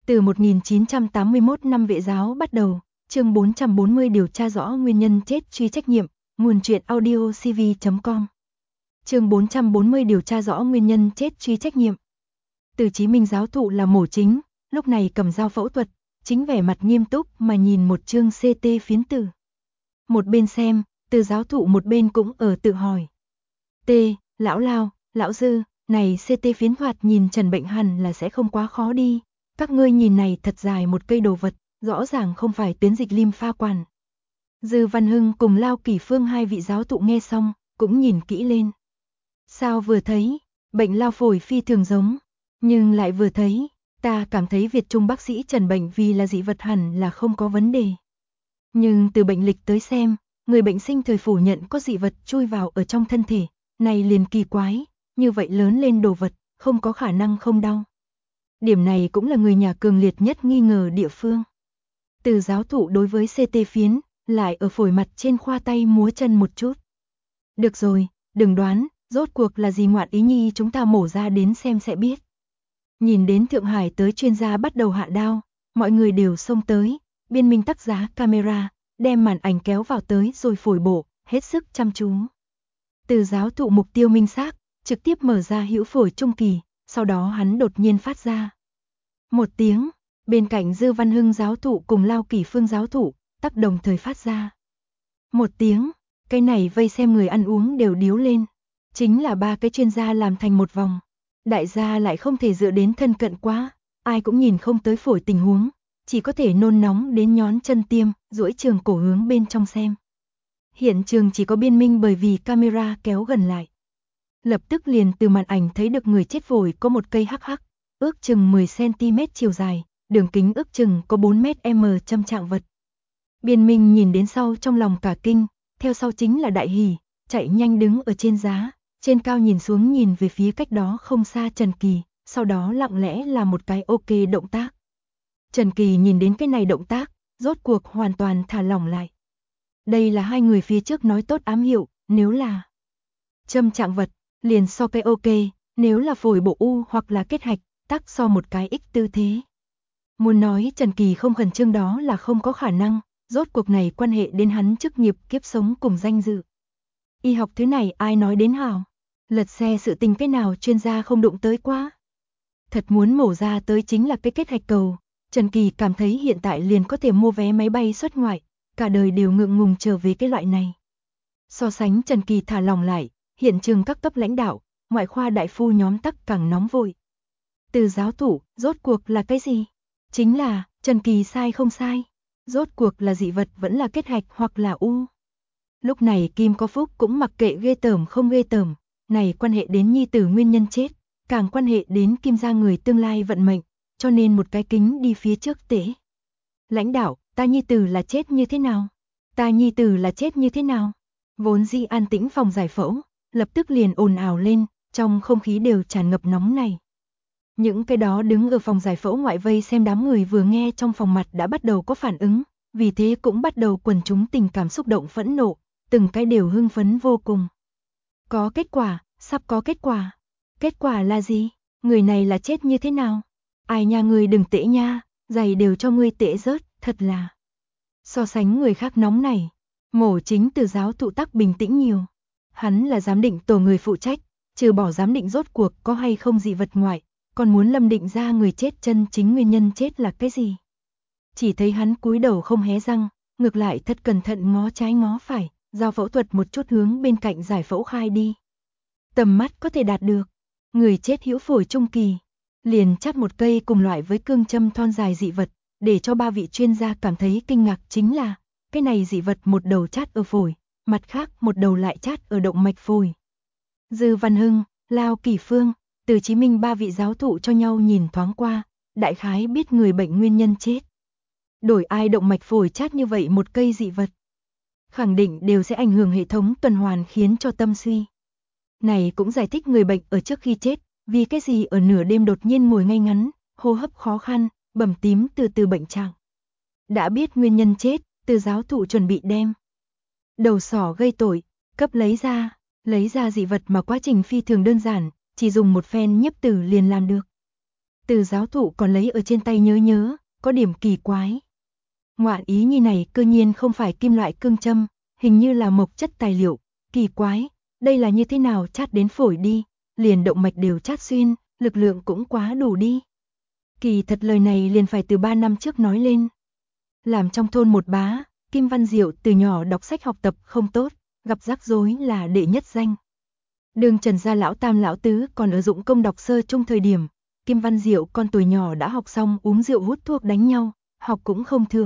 Từ 1981 năm Vệ giáo bắt đầu, chương 440 điều tra rõ nguyên nhân chết truy trách nhiệm, nguồn truyện audio cv.com. Chương 440 điều tra rõ nguyên nhân chết truy trách nhiệm. Từ Chí Minh giáo thụ là mổ chính, lúc này cầm dao phẫu thuật, chính vẻ mặt nghiêm túc mà nhìn một chương CT phiến tử. Một bên xem, Từ giáo thụ một bên cũng ở tự hỏi. Lão Lao, lão Dư, này CT phiến thoạt nhìn trần bệnh hẳn là sẽ không quá khó đi. Các ngươi nhìn này thật dài một cây đồ vật, rõ ràng không phải tuyến dịch lympha quản. Dư Văn Hưng cùng Lao Kỷ Phương hai vị giáo thụ nghe xong, cũng nhìn kỹ lên. Sao vừa thấy, bệnh lao phổi phi thường giống, nhưng lại vừa thấy, ta cảm thấy Việt Trung bác sĩ trần bệnh vì là dị vật hẳn là không có vấn đề. Nhưng từ bệnh lịch tới xem, người bệnh sinh thời phủ nhận có dị vật chui vào ở trong thân thể, này liền kỳ quái, như vậy lớn lên đồ vật, không có khả năng không đau. Điểm này cũng là người nhà cường liệt nhất nghi ngờ địa phương. Từ giáo thụ đối với CT phiến, lại ở phổi mặt trên khoa tay múa chân một chút. Được rồi, đừng đoán, rốt cuộc là gì ngoạn ý nhi chúng ta mổ ra đến xem sẽ biết. Nhìn đến Thượng Hải tới chuyên gia bắt đầu hạ đao, mọi người đều xông tới, Biên Minh tắc giá camera, đem màn ảnh kéo vào tới rồi phổi bộ, hết sức chăm chú. Từ giáo thụ mục tiêu minh xác, trực tiếp mở ra hữu phổi trung kỳ, sau đó hắn đột nhiên phát ra một tiếng, bên cạnh Dư Văn Hưng giáo thụ cùng Lao Kỷ Phương giáo thụ, tắc đồng thời phát ra một tiếng, cái này vây xem người ăn uống đều điếu lên, chính là ba cái chuyên gia làm thành một vòng. Đại gia lại không thể dựa đến thân cận quá, ai cũng nhìn không tới phổi tình huống, chỉ có thể nôn nóng đến nhón chân tiêm, duỗi trường cổ hướng bên trong xem. Hiện trường chỉ có Biên Minh bởi vì camera kéo gần lại. Lập tức liền từ màn ảnh thấy được người chết phổi có một cây hắc hắc, ước chừng 10cm chiều dài, đường kính ước chừng có 4m châm trạng vật. Biên Minh nhìn đến sau trong lòng cả kinh, theo sau chính là đại hỉ, chạy nhanh đứng ở trên giá, trên cao nhìn xuống nhìn về phía cách đó không xa Trần Kỳ, sau đó lặng lẽ là một cái ok động tác. Trần Kỳ nhìn đến cái này động tác, rốt cuộc hoàn toàn thả lỏng lại. Đây là hai người phía trước nói tốt ám hiệu, nếu là châm trạng vật, liền so cái ok, nếu là phổi bộ u hoặc là kết hạch, tắc so một cái x tư thế. Muốn nói Trần Kỳ không khẩn trương đó là không có khả năng, rốt cuộc này quan hệ đến hắn chức nghiệp kiếp sống cùng danh dự. Y học thứ này ai nói đến hảo, lật xe sự tình cái nào chuyên gia không đụng tới quá. Thật muốn mổ ra tới chính là cái kết hạch cầu, Trần Kỳ cảm thấy hiện tại liền có thể mua vé máy bay xuất ngoại, cả đời đều ngượng ngùng trở về cái loại này. So sánh Trần Kỳ thả lòng lại, hiện trường các cấp lãnh đạo, ngoại khoa đại phu nhóm tắc càng nóng vội. Từ giáo thủ, rốt cuộc là cái gì? Chính là, Trần Kỳ sai không sai? Rốt cuộc là dị vật vẫn là kết hạch hoặc là u? Lúc này Kim Có Phúc cũng mặc kệ ghê tởm không ghê tởm, này quan hệ đến nhi tử nguyên nhân chết, càng quan hệ đến Kim gia người tương lai vận mệnh, cho nên một cái kính đi phía trước tễ. Lãnh đạo, ta nhi tử là chết như thế nào? Ta nhi tử là chết như thế nào? Vốn dĩ an tĩnh phòng giải phẫu, lập tức liền ồn ào lên, trong không khí đều tràn ngập nóng này. Những cái đó đứng ở phòng giải phẫu ngoại vây xem đám người vừa nghe trong phòng mặt đã bắt đầu có phản ứng, vì thế cũng bắt đầu quần chúng tình cảm xúc động phẫn nộ, từng cái đều hưng phấn vô cùng. Có kết quả, sắp có kết quả. Kết quả là gì? Người này là chết như thế nào? Ai nha người đừng tễ nha, giày đều cho ngươi tễ rớt, thật là. So sánh người khác nóng này, mổ chính Từ giáo thụ tắc bình tĩnh nhiều. Hắn là giám định tổ người phụ trách, trừ bỏ giám định rốt cuộc có hay không dị vật ngoại, còn muốn lâm định ra người chết chân chính nguyên nhân chết là cái gì. Chỉ thấy hắn cúi đầu không hé răng, ngược lại thật cẩn thận ngó trái ngó phải, dao phẫu thuật một chút hướng bên cạnh giải phẫu khai đi. Tầm mắt có thể đạt được, người chết hữu phổi trung kỳ, liền chắt một cây cùng loại với cương châm thon dài dị vật, để cho ba vị chuyên gia cảm thấy kinh ngạc chính là, cái này dị vật một đầu chát ở phổi, mặt khác một đầu lại chát ở động mạch phổi. Dư Văn Hưng, Lao Kỷ Phương, Từ Chí Minh ba vị giáo thụ cho nhau nhìn thoáng qua, đại khái biết người bệnh nguyên nhân chết. Đổi ai động mạch phổi chát như vậy một cây dị vật, khẳng định đều sẽ ảnh hưởng hệ thống tuần hoàn khiến cho tâm suy. Này cũng giải thích người bệnh ở trước khi chết, vì cái gì ở nửa đêm đột nhiên ngồi ngay ngắn, hô hấp khó khăn, bầm tím từ từ bệnh trạng. Đã biết nguyên nhân chết, Từ giáo thụ chuẩn bị đem đầu sỏ gây tội, cấp lấy ra dị vật mà quá trình phi thường đơn giản, chỉ dùng một phen nhiếp tử liền làm được. Từ giáo thụ còn lấy ở trên tay nhớ, có điểm kỳ quái. Ngoạn ý nhi này cơ nhiên không phải kim loại cương châm, hình như là mộc chất tài liệu, kỳ quái, đây là như thế nào chát đến phổi đi, liền động mạch đều chát xuyên, lực lượng cũng quá đủ đi. Kỳ thật lời này liền phải từ 3 năm trước nói lên. Làm trong thôn một bá, Kim Văn Diệu từ nhỏ đọc sách học tập không tốt, gặp rắc rối là đệ nhất danh. Đường Trần gia lão tam lão tứ còn ở dụng công đọc sơ trung thời điểm, Kim Văn Diệu con tuổi nhỏ đã học xong uống rượu hút thuốc đánh nhau, học cũng không thường.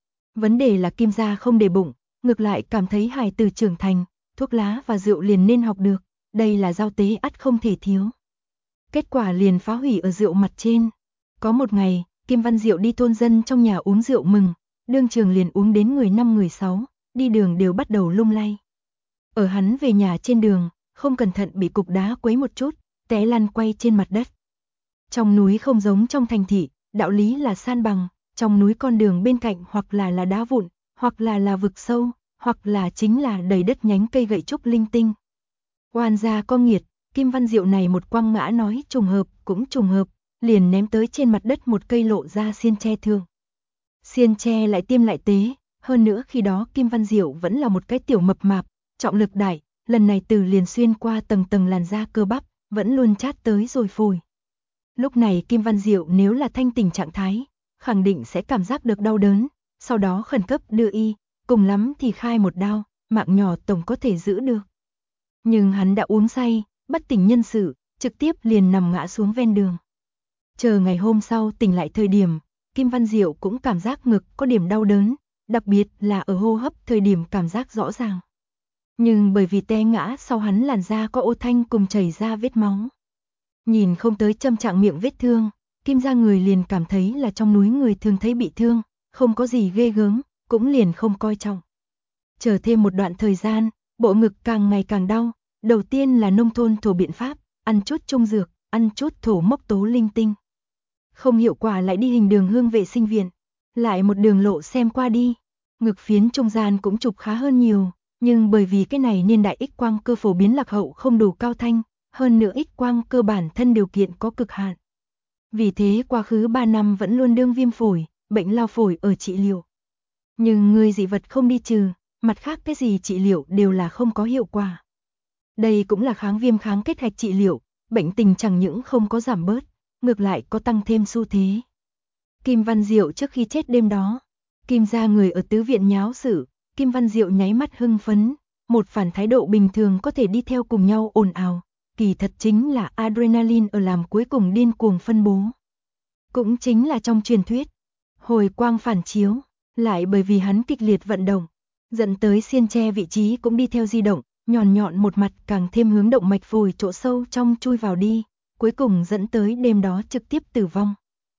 Vấn đề là Kim gia không để bụng, ngược lại cảm thấy hài tử trưởng thành, thuốc lá và rượu liền nên học được, đây là giao tế ắt không thể thiếu. Kết quả liền phá hủy ở rượu mặt trên. Có một ngày, Kim Văn Diệu đi thôn dân trong nhà uống rượu mừng, đương trường liền uống đến người 5 người 6, đi đường đều bắt đầu lung lay. Ở hắn về nhà trên đường, không cẩn thận bị cục đá quấy một chút, té lăn quay trên mặt đất. Trong núi không giống trong thành thị, đạo lý là san bằng, trong núi con đường bên cạnh hoặc là đá vụn, hoặc là vực sâu, hoặc là chính là đầy đất nhánh cây gậy trúc linh tinh. Oan gia có nghiệt, Kim Văn Diệu này một quăng ngã nói trùng hợp, cũng trùng hợp, liền ném tới trên mặt đất một cây lộ ra xiên tre thương. Xiên tre lại tiêm lại tế, hơn nữa khi đó Kim Văn Diệu vẫn là một cái tiểu mập mạp, trọng lực đại, lần này từ liền xuyên qua tầng tầng làn da cơ bắp, vẫn luôn chát tới rồi phổi. Lúc này Kim Văn Diệu nếu là thanh tỉnh trạng thái, khẳng định sẽ cảm giác được đau đớn, sau đó khẩn cấp đưa y, cùng lắm thì khai một đao, mạng nhỏ tổng có thể giữ được. Nhưng hắn đã uống say, bất tỉnh nhân sự, trực tiếp liền nằm ngã xuống ven đường. Chờ ngày hôm sau tỉnh lại thời điểm, Kim Văn Diệu cũng cảm giác ngực có điểm đau đớn, đặc biệt là ở hô hấp thời điểm cảm giác rõ ràng. Nhưng bởi vì té ngã sau hắn làn da có ô thanh cùng chảy ra vết máu. Nhìn không tới châm trạng miệng vết thương, Kim gia người liền cảm thấy là trong núi người thường thấy bị thương, không có gì ghê gớm, cũng liền không coi trọng. Chờ thêm một đoạn thời gian, bộ ngực càng ngày càng đau, đầu tiên là nông thôn thổ biện pháp, ăn chút trung dược, ăn chút thổ mốc tố linh tinh. Không hiệu quả lại đi hình đường hương vệ sinh viện, lại một đường lộ xem qua đi, ngực phiến trung gian cũng chụp khá hơn nhiều, nhưng bởi vì cái này niên đại X quang cơ phổ biến lạc hậu không đủ cao thanh, hơn nữa X quang cơ bản thân điều kiện có cực hạn. Vì thế quá khứ 3 năm vẫn luôn đương viêm phổi, bệnh lao phổi ở trị liệu. Nhưng người dị vật không đi trừ, mặt khác cái gì trị liệu đều là không có hiệu quả. Đây cũng là kháng viêm kháng kết hạch trị liệu, bệnh tình chẳng những không có giảm bớt, ngược lại có tăng thêm xu thế. Kim Văn Diệu trước khi chết đêm đó, Kim gia người ở tứ viện nháo sự, Kim Văn Diệu nháy mắt hưng phấn, một phản thái độ bình thường có thể đi theo cùng nhau ồn ào, kỳ thật chính là adrenaline ở làm cuối cùng điên cuồng phân bố. Cũng chính là trong truyền thuyết, hồi quang phản chiếu, lại bởi vì hắn kịch liệt vận động, dẫn tới xiên tre vị trí cũng đi theo di động, nhọn nhọn một mặt càng thêm hướng động mạch phổi chỗ sâu trong chui vào đi, cuối cùng dẫn tới đêm đó trực tiếp tử vong.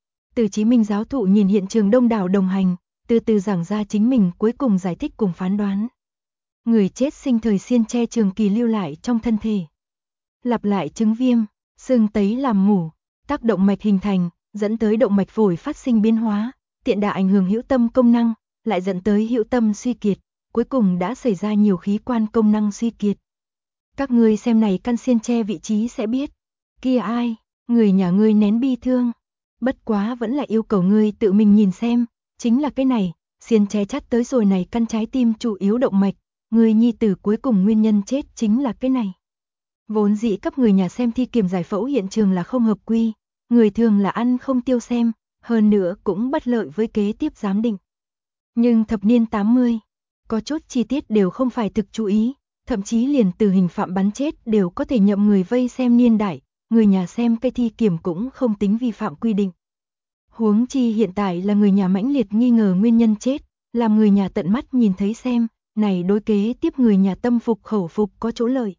Từ Chí Minh giáo thụ nhìn hiện trường đông đảo đồng hành, từ từ giảng ra chính mình cuối cùng giải thích cùng phán đoán. Người chết sinh thời xiên tre trường kỳ lưu lại trong thân thể. Lặp lại chứng viêm, sưng tấy làm mủ, tác động mạch hình thành, dẫn tới động mạch phổi phát sinh biến hóa, tiện đà ảnh hưởng hữu tâm công năng, lại dẫn tới hữu tâm suy kiệt, cuối cùng đã xảy ra nhiều khí quan công năng suy kiệt. Các ngươi xem này căn xiên tre vị trí sẽ biết. Kia ai, người nhà ngươi nén bi thương. Bất quá vẫn là yêu cầu ngươi tự mình nhìn xem, chính là cái này, xiên tre chắt tới rồi này căn trái tim chủ yếu động mạch, người nhi tử cuối cùng nguyên nhân chết chính là cái này. Vốn dĩ cấp người nhà xem thi kiểm giải phẫu hiện trường là không hợp quy, người thường là ăn không tiêu xem, hơn nữa cũng bất lợi với kế tiếp giám định. Nhưng thập niên 80, có chút chi tiết đều không phải thực chú ý, thậm chí liền tử hình phạm bắn chết đều có thể nhậm người vây xem niên đại, người nhà xem cây thi kiểm cũng không tính vi phạm quy định. Huống chi hiện tại là người nhà mãnh liệt nghi ngờ nguyên nhân chết, làm người nhà tận mắt nhìn thấy xem, này đối kế tiếp người nhà tâm phục khẩu phục có chỗ lợi.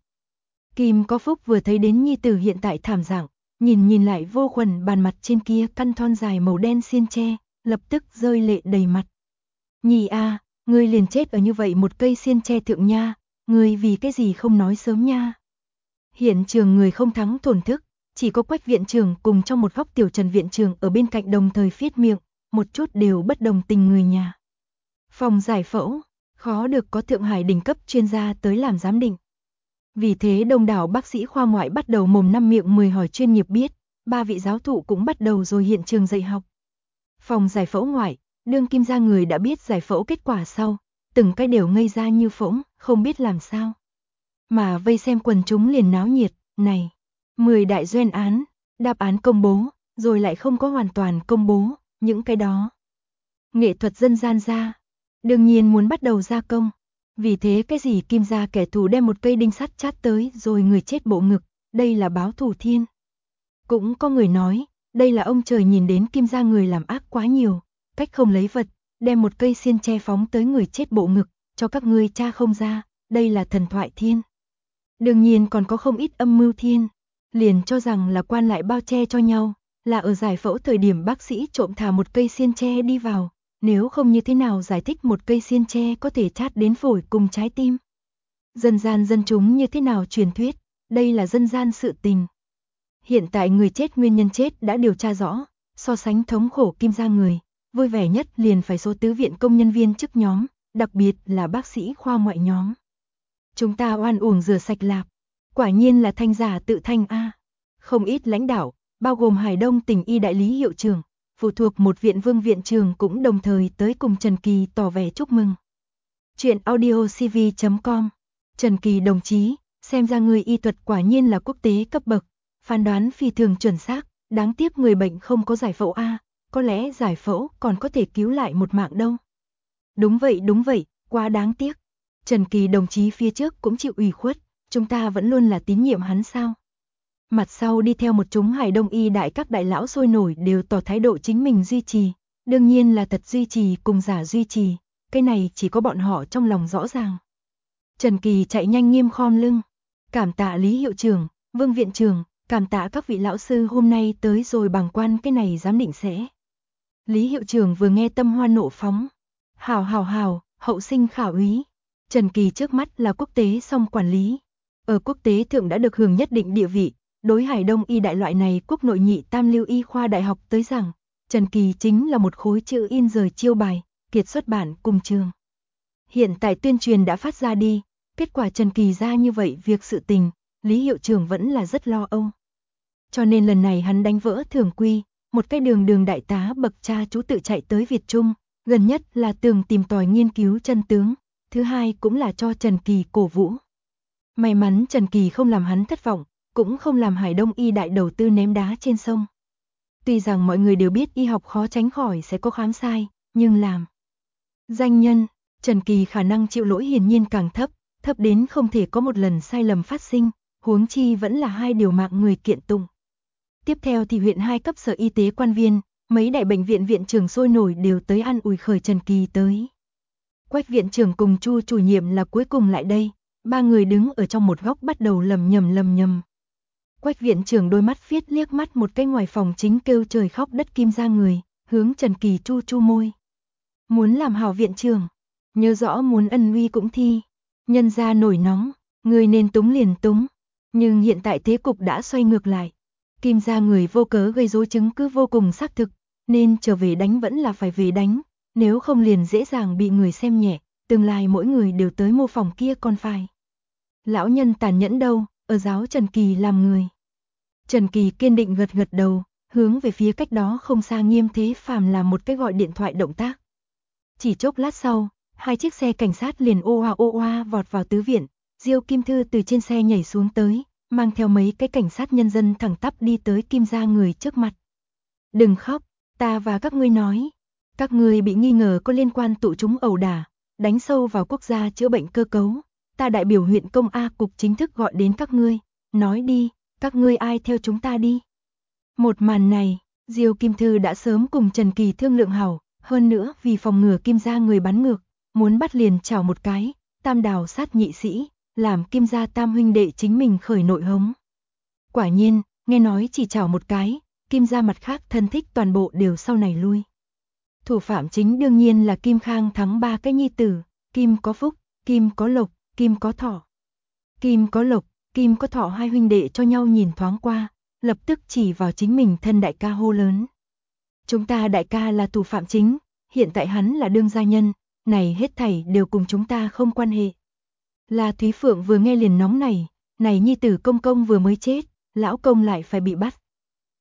Kim có phúc vừa thấy đến nhi tử hiện tại thảm dạng, nhìn lại vô khuẩn bàn mặt trên kia căn thon dài màu đen xiên tre, lập tức rơi lệ đầy mặt. Nhi a, ngươi liền chết ở như vậy một cây xiên tre thượng nha, ngươi vì cái gì không nói sớm nha. Hiện trường người không thắng thổn thức, chỉ có Quách viện trưởng cùng trong một góc tiểu Trần viện trưởng ở bên cạnh đồng thời phiết miệng, một chút đều bất đồng tình người nhà. Phòng giải phẫu, khó được có Thượng Hải đỉnh cấp chuyên gia tới làm giám định. Vì thế đông đảo bác sĩ khoa ngoại bắt đầu mồm năm miệng 10 hỏi chuyên nghiệp biết, ba vị giáo thụ cũng bắt đầu rồi hiện trường dạy học. Phòng giải phẫu ngoại, đương Kim gia người đã biết giải phẫu kết quả sau, từng cái đều ngây ra như phỗng, không biết làm sao. Mà vây xem quần chúng liền náo nhiệt, này, 10 đại duyên án, đáp án công bố, rồi lại không có hoàn toàn công bố, những cái đó. Nghệ thuật dân gian ra, đương nhiên muốn bắt đầu gia công. Vì thế cái gì Kim gia kẻ thù đem một cây đinh sắt chát tới rồi người chết bộ ngực, đây là báo thù thiên. Cũng có người nói, đây là ông trời nhìn đến Kim gia người làm ác quá nhiều, cách không lấy vật, đem một cây xiên che phóng tới người chết bộ ngực, cho các ngươi tra không ra, đây là thần thoại thiên. Đương nhiên còn có không ít âm mưu thiên, liền cho rằng là quan lại bao che cho nhau, là ở giải phẫu thời điểm bác sĩ trộm thả một cây xiên tre đi vào, nếu không như thế nào giải thích một cây xiên tre có thể chát đến phổi cùng trái tim. Dân gian dân chúng như thế nào truyền thuyết, đây là dân gian sự tình. Hiện tại người chết nguyên nhân chết đã điều tra rõ, so sánh thống khổ Kim gia người, vui vẻ nhất liền phải số tứ viện công nhân viên chức nhóm, đặc biệt là bác sĩ khoa ngoại nhóm. Chúng ta oan uổng rửa sạch lạp, quả nhiên là thanh giả tự thanh a. Không ít lãnh đạo, bao gồm Hải Đông tỉnh y đại lý hiệu trưởng, phụ thuộc một viện Vương viện trưởng cũng đồng thời tới cùng Trần Kỳ tỏ vẻ chúc mừng. Chuyện audiocv.com. Trần Kỳ đồng chí, xem ra người y thuật quả nhiên là quốc tế cấp bậc, phán đoán phi thường chuẩn xác, đáng tiếc người bệnh không có giải phẫu a, có lẽ giải phẫu còn có thể cứu lại một mạng đâu. Đúng vậy, quá đáng tiếc. Trần Kỳ đồng chí phía trước cũng chịu ủy khuất, chúng ta vẫn luôn là tín nhiệm hắn sao? Mặt sau đi theo một chúng Hải Đông y đại các đại lão sôi nổi đều tỏ thái độ chính mình duy trì, đương nhiên là thật duy trì cùng giả duy trì, cái này chỉ có bọn họ trong lòng rõ ràng. Trần Kỳ chạy nhanh nghiêm khom lưng, cảm tạ Lý hiệu trưởng, Vương viện trưởng, cảm tạ các vị lão sư hôm nay tới rồi bàng quan cái này giám định sẽ. Lý hiệu trưởng vừa nghe tâm hoa nộ phóng, hào, hậu sinh khảo úy. Trần Kỳ trước mắt là quốc tế song quản lý, ở quốc tế thượng đã được hưởng nhất định địa vị, đối Hải Đông y đại loại này quốc nội nhị tam lưu y khoa đại học tới rằng, Trần Kỳ chính là một khối chữ in rời chiêu bài, kiệt xuất bản cùng trường. Hiện tại tuyên truyền đã phát ra đi, kết quả Trần Kỳ ra như vậy việc sự tình, Lý hiệu trưởng vẫn là rất lo âu. Cho nên lần này hắn đánh vỡ thường quy, một cái đường đại tá bậc cha chú tự chạy tới Việt Trung, gần nhất là tường tìm tòi nghiên cứu chân tướng, thứ hai cũng là cho Trần Kỳ cổ vũ. May mắn Trần Kỳ không làm hắn thất vọng, cũng không làm Hải Đông y đại đầu tư ném đá trên sông. Tuy rằng mọi người đều biết y học khó tránh khỏi sẽ có khám sai, nhưng làm danh nhân, Trần Kỳ khả năng chịu lỗi hiển nhiên càng thấp, thấp đến không thể có một lần sai lầm phát sinh, huống chi vẫn là hai điều mạng người kiện tụng. Tiếp theo thì huyện 2 cấp sở y tế quan viên, mấy đại bệnh viện viện trưởng sôi nổi đều tới an ủi khởi Trần Kỳ tới. Quách viện trưởng cùng Chu chủ nhiệm là cuối cùng lại đây, ba người đứng ở trong một góc bắt đầu lầm nhầm. Quách viện trưởng đôi mắt phiết liếc mắt một cái ngoài phòng chính kêu trời khóc đất Kim gia người, hướng Trần Kỳ chu môi. Muốn làm hảo viện trưởng, nhớ rõ muốn ân uy cũng thi, nhân gia nổi nóng, người nên túng liền túng, nhưng hiện tại thế cục đã xoay ngược lại. Kim gia người vô cớ gây rối chứng cứ vô cùng xác thực, nên trở về đánh vẫn là phải về đánh, nếu không liền dễ dàng bị người xem nhẹ, tương lai mỗi người đều tới mô phỏng kia còn phải. Lão nhân tàn nhẫn đâu, ở giáo Trần Kỳ làm người. Trần Kỳ kiên định gật đầu, hướng về phía cách đó không xa Nghiêm Thế Phàm làm một cái gọi điện thoại động tác. Chỉ chốc lát sau, hai chiếc xe cảnh sát liền ô oa vọt vào tứ viện, Diêu Kim Thư từ trên xe nhảy xuống tới, mang theo mấy cái cảnh sát nhân dân thẳng tắp đi tới Kim gia người trước mặt. Đừng khóc, ta và các ngươi nói, các ngươi bị nghi ngờ có liên quan tụ chúng ẩu đả, đánh sâu vào quốc gia chữa bệnh cơ cấu, ta đại biểu huyện công A cục chính thức gọi đến các ngươi, nói đi, các ngươi ai theo chúng ta đi. Một màn này, Diêu Kim Thư đã sớm cùng Trần Kỳ thương lượng hảo, hơn nữa vì phòng ngừa Kim gia người bắn ngược, muốn bắt liền chảo một cái, tam đào sát nhị sĩ, làm Kim gia tam huynh đệ chính mình khởi nội hống. Quả nhiên, nghe nói chỉ chảo một cái, Kim gia mặt khác thân thích toàn bộ đều sau này lui. Thủ phạm chính đương nhiên là Kim Khang thắng ba cái nhi tử, Kim có phúc, Kim có lộc, Kim có thọ. Kim có lộc, Kim có thọ hai huynh đệ cho nhau nhìn thoáng qua, lập tức chỉ vào chính mình thân đại ca hô lớn. Chúng ta đại ca là thủ phạm chính, hiện tại hắn là đương gia nhân, này hết thảy đều cùng chúng ta không quan hệ. La Thúy Phượng vừa nghe liền nóng này nhi tử công công vừa mới chết, lão công lại phải bị bắt.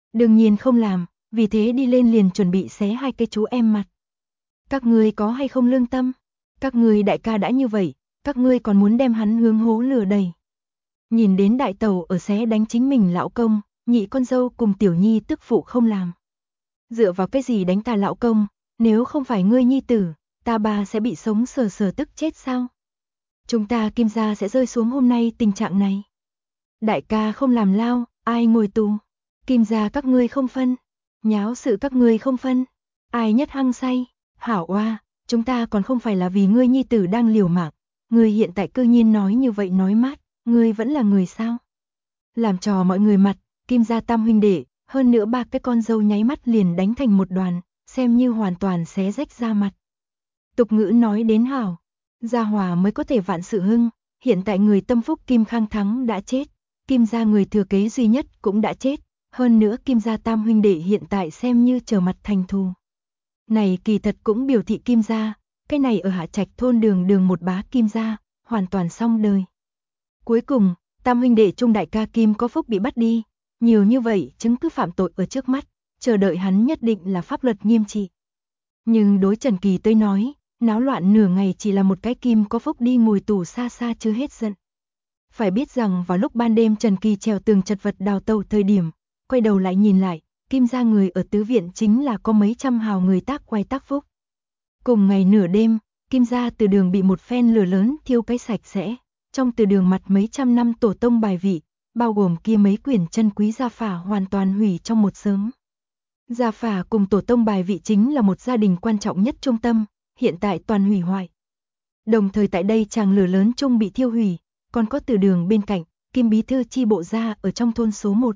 Đương nhiên không làm, vì thế đi lên liền chuẩn bị xé hai cái chú em mặt. Các ngươi có hay không lương tâm? Các ngươi đại ca đã như vậy, các ngươi còn muốn đem hắn hướng hố lửa đẩy. Nhìn đến đại tẩu ở xé đánh chính mình lão công, nhị con dâu cùng tiểu nhi tức phụ không làm. Dựa vào cái gì đánh ta lão công, nếu không phải ngươi nhi tử, ta ba sẽ bị sống sờ sờ tức chết sao? Chúng ta Kim gia sẽ rơi xuống hôm nay tình trạng này. Đại ca không làm lao, ai ngồi tù? Kim gia các ngươi không phân, nháo sự các ngươi không phân, ai nhất hăng say? Hảo oa, chúng ta còn không phải là vì ngươi nhi tử đang liều mạng, ngươi hiện tại cư nhiên nói như vậy nói mát, ngươi vẫn là người sao? Làm trò mọi người mặt, Kim gia tam huynh đệ, hơn nữa ba cái con dâu nháy mắt liền đánh thành một đoàn, xem như hoàn toàn xé rách ra mặt. Tục ngữ nói đến hảo, gia hòa mới có thể vạn sự hưng, hiện tại người tâm phúc Kim Khang Thắng đã chết, Kim gia người thừa kế duy nhất cũng đã chết, hơn nữa Kim gia tam huynh đệ hiện tại xem như trở mặt thành thù. Này kỳ thật cũng biểu thị Kim gia, cái này ở Hạ Trạch thôn đường một bá Kim gia, hoàn toàn xong đời. Cuối cùng, tam huynh đệ trung đại ca Kim có phúc bị bắt đi, nhiều như vậy chứng cứ phạm tội ở trước mắt, chờ đợi hắn nhất định là pháp luật nghiêm trị. Nhưng đối Trần Kỳ tới nói, náo loạn nửa ngày chỉ là một cái Kim có phúc đi ngồi tù xa xa chưa hết giận. Phải biết rằng vào lúc ban đêm Trần Kỳ trèo tường chật vật đào tẩu thời điểm, quay đầu lại nhìn lại, Kim gia người ở tứ viện chính là có mấy trăm hào người tác quay tác phúc. Cùng ngày nửa đêm, Kim gia từ đường bị một phen lửa lớn thiêu cái sạch sẽ, trong từ đường mặt mấy trăm năm tổ tông bài vị, bao gồm kia mấy quyển chân quý gia phả hoàn toàn hủy trong một sớm. Gia phả cùng tổ tông bài vị chính là một gia đình quan trọng nhất trung tâm, hiện tại toàn hủy hoại. Đồng thời tại đây tràng lửa lớn chung bị thiêu hủy, còn có từ đường bên cạnh, Kim bí thư chi bộ gia ở trong thôn số 1.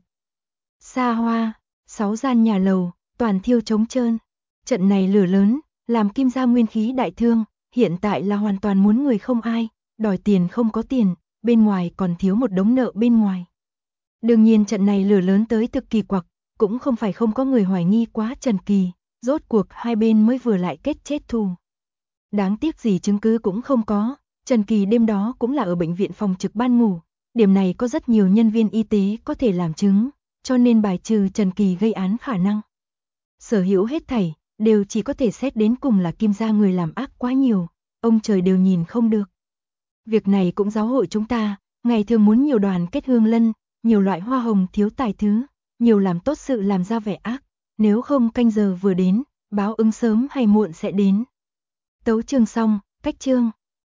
Xa hoa, 6 gian nhà lầu, toàn thiêu trống trơn. Trận này lửa lớn, làm Kim gia nguyên khí đại thương, hiện tại là hoàn toàn muốn người không ai, đòi tiền không có tiền, bên ngoài còn thiếu một đống nợ bên ngoài. Đương nhiên trận này lửa lớn tới thực kỳ quặc, cũng không phải không có người hoài nghi quá Trần Kỳ, rốt cuộc hai bên mới vừa lại kết chết thù. Đáng tiếc gì chứng cứ cũng không có, Trần Kỳ đêm đó cũng là ở bệnh viện phòng trực ban ngủ, điểm này có rất nhiều nhân viên y tế có thể làm chứng, cho nên bài trừ Trần Kỳ gây án khả năng. Sở hữu hết thảy, đều chỉ có thể xét đến cùng là Kim gia người làm ác quá nhiều, ông trời đều nhìn không được. Việc này cũng giáo hội chúng ta, ngày thường muốn nhiều đoàn kết hương lân, nhiều loại hoa hồng thiếu tài thứ, nhiều làm tốt sự làm ra vẻ ác, nếu không canh giờ vừa đến, báo ứng sớm hay muộn sẽ đến. Tấu chương xong, cách chương.